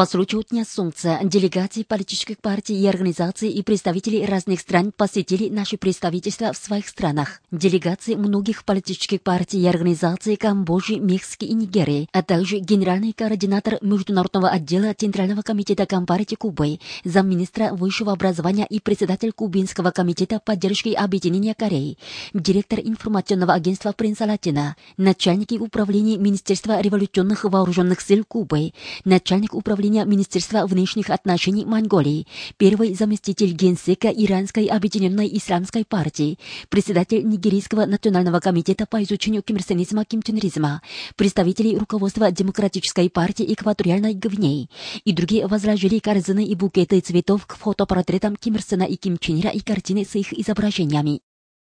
По случаю Дня Солнца делегации политических партий и организаций и представители разных стран посетили наши представительства в своих странах. Делегации многих политических партий и организаций Камбоджи, Мексики и Нигерии, а также генеральный координатор Международного отдела Центрального комитета Компартии Кубы, замминистра высшего образования и председатель Кубинского комитета поддержки объединения Кореи, директор информационного агентства Принца Латина, начальники управления Министерства революционных вооруженных сил Кубы, начальник управления Министерства внешних отношений Монголии, первый заместитель генсека Иранской объединенной исламской партии, председатель Нигерийского национального комитета по изучению кимирсенизма, кимченризма, представители руководства Демократической партии Экваториальной Гвинеи и другие возложили корзины и букеты цветов к фотопортретам Ким Ир Сена и Ким Чен Ира и картины с их изображениями.